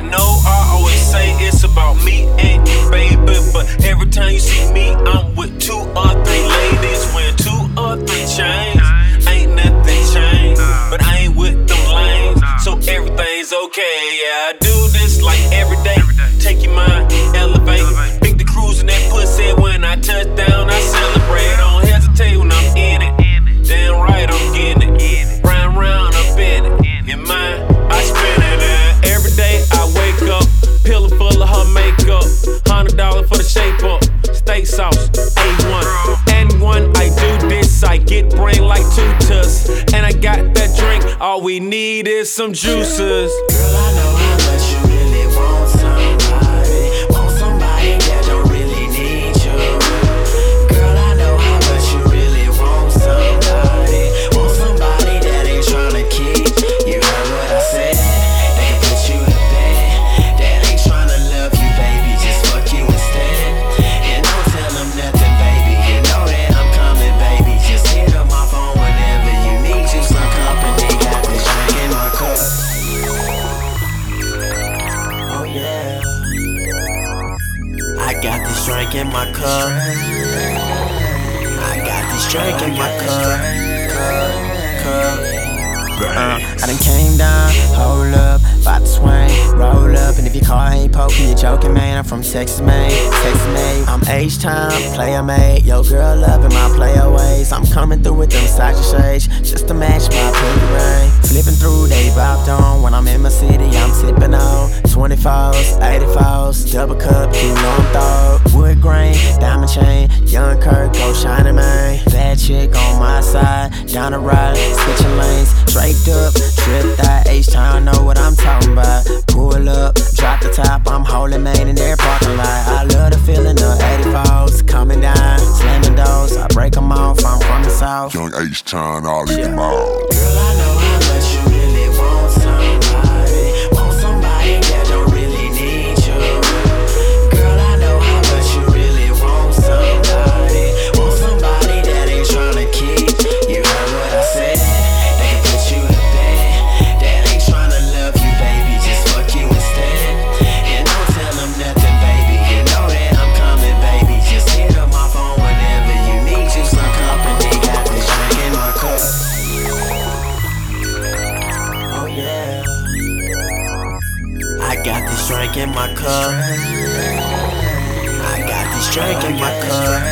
know I always say it's about me and you, baby, but every time you see me, I'm with 2 or 3 ladies, wearing 2 or 3 chains. Ain't nothing changed, but I ain't with them lanes, so everything's okay. Yeah, I do this like every day. Take your mind, elevate. Big the cruise and that pussy. When I touch down, I celebrate. Don't hesitate when I'm in it. Damn right, I'm getting it. Round, up in it. In mine, I spin it. Every day I wake up, pillow full of her makeup. $100 for the shape up. Steak sauce, A1. And when I do this, I get brain like Tutus. And I got that drink, all we need is some juices. Girl, I know how much you really want somebody. Want somebody that don't really need you. Girl, I know how much you really want somebody. Want somebody that ain't tryna keep. You heard what I said? They can put you to bed. That ain't tryna love you, baby, just fuck you instead. And don't tell them nothing, baby. You know that I'm coming, baby. Just hit up my phone whenever you need you some company. Got this drink in my cup. Oh yeah, I got this drink in my cup. I got this drink in my cup. I done came down, hold up, bout to swing, roll up. And if your car ain't poking, you're joking, man. I'm from Texas, man, I'm H-Time, player made. Yo, girl loving my player ways. I'm coming through with them Sacha shades, just to match my pinky ring. Flipping through, they bopped on. When I'm in my city, I'm tipping on 24s, 84s, double cup, you know I'm thawed. Wood grain, diamond chain, young Kirk, go shining, man. Bad chick on my side, down the ride, switching lanes. Draped up, tripped that H-Town, know what I'm talking about. Pull up, drop the top, I'm holding main in their parking lot. I love the feeling of 84s, coming down, slamming doors. I break them off, I'm from the south. Young H-Town, all in the mouth. Girl, I know how much you really want somebody. Want somebody that don't really need you. Girl, I know how much you really want somebody. Want somebody that ain't tryna keep. You heard what I said? They can put you to bed. That ain't tryna love you, baby, just fuck you instead. And don't tell them nothing, baby. You know that I'm coming, baby. Just hit up my phone whenever you need you some company. Got this drink in my cup. Oh yeah, I got this drink in my cup. I got this drink in my cup.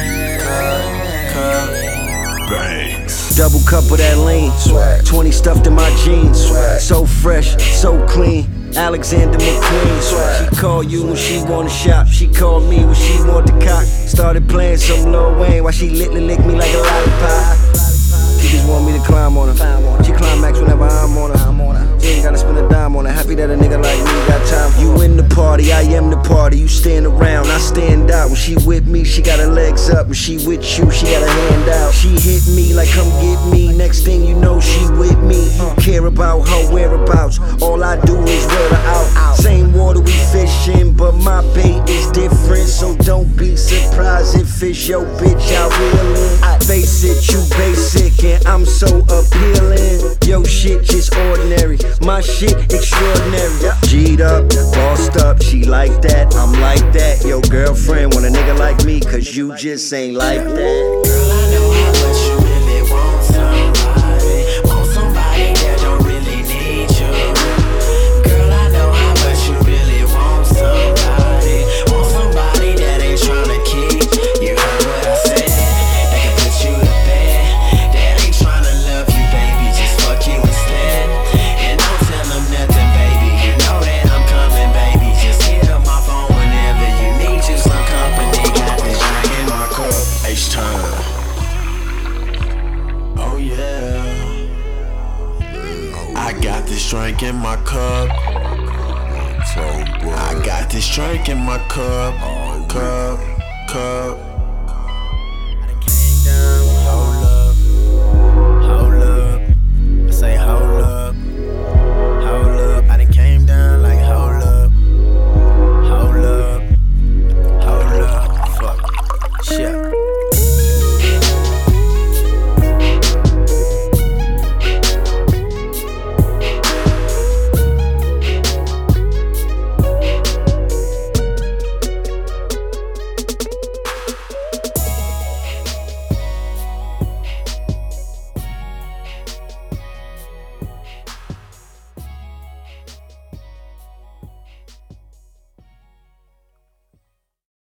Bangs. Double cup of that lean, 20 stuffed in my jeans. So fresh, so clean, Alexander McQueen. She called you when she wanna shop, she called me when she want the cock. Started playing some Lil Wayne while she lick me like a lollipop. She just want me to climb on her. She climax whenever I'm on her. She ain't gotta spend a dime on her. Happy that a nigga like me got time for you in the party, I am the party. You stand around, I stand out. When she with me, she got her legs up. When she with you, she got her hand out. She hit me like come get me. Next thing you know, she with me. You care about her whereabouts. All I do is wear her out. Same water we fishing, but my bait is different. So don't be surprised if it's your bitch out reelin'. I face it, you basic, and I'm so appealing. Yo shit just ordinary, my shit extraordinary. G'd up, bossed up, she like that, I'm like that. Yo girlfriend want a nigga like me, cause you just ain't like that. Girl, I know how much you really want somebody. Want somebody that don't really need you. Girl, I know how much you really want somebody. Want somebody that ain't tryna keep. You heard what I said? They can put you to bed. That ain't tryna love you, baby, just fuck you instead. And don't tell them nothing, baby. You know that I'm coming, baby. Just hit up my phone whenever you need you some company. Got this drink in my cup. H-Time. Oh yeah, I got this drink in my cup. I got this drink in my cup.